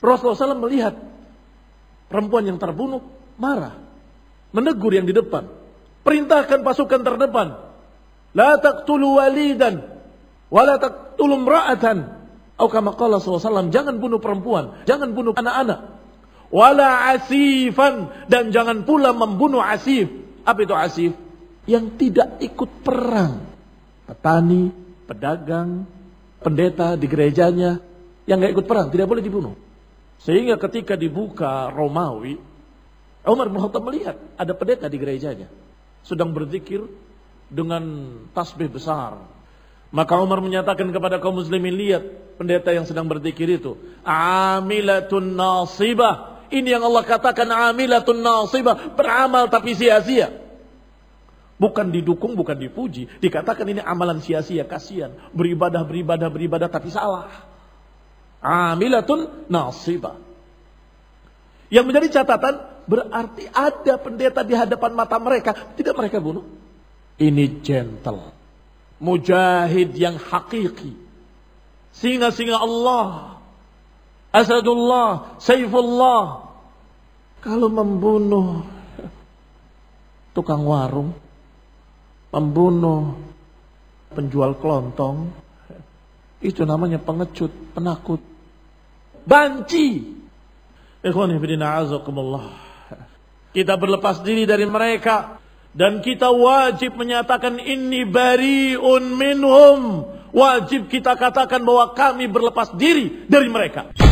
Rasulullah SAW melihat perempuan yang terbunuh, marah, menegur yang di depan, perintahkan pasukan terdepan, la taqtulu walidan wa la taqtulu imra'atan, atau kama qala sallallahu alaihi wasallam, jangan bunuh perempuan, jangan bunuh anak-anak, wala asifan, dan jangan pula membunuh asif. Apa itu asif? Yang tidak ikut perang, petani, pedagang, pendeta di gerejanya yang enggak ikut perang tidak boleh dibunuh. Sehingga ketika dibuka Romawi, Umar bin Khattab melihat ada pendeta di gerejanya sedang berzikir dengan tasbih besar. Maka Umar menyatakan kepada kaum muslimin, lihat pendeta yang sedang berzikir itu, amilatun nasibah. Ini yang Allah katakan amilatun nasibah, beramal tapi sia-sia. Bukan didukung, bukan dipuji. Dikatakan ini amalan sia-sia, kasihan. Beribadah tapi salah. Amilatun nasibah. Yang menjadi catatan, berarti ada pendeta di hadapan mata mereka, tidak mereka bunuh. Ini gentle, mujahid yang hakiki, singa-singa Allah, Asadullah, Saifullah. Kalau membunuh tukang warung, membunuh penjual kelontong, itu namanya pengecut, penakut, banci. Ikhwani fillah, azakumullah. Kita berlepas diri dari mereka dan kita wajib menyatakan inni bari'un minhum. Wajib kita katakan bahwa kami berlepas diri dari mereka.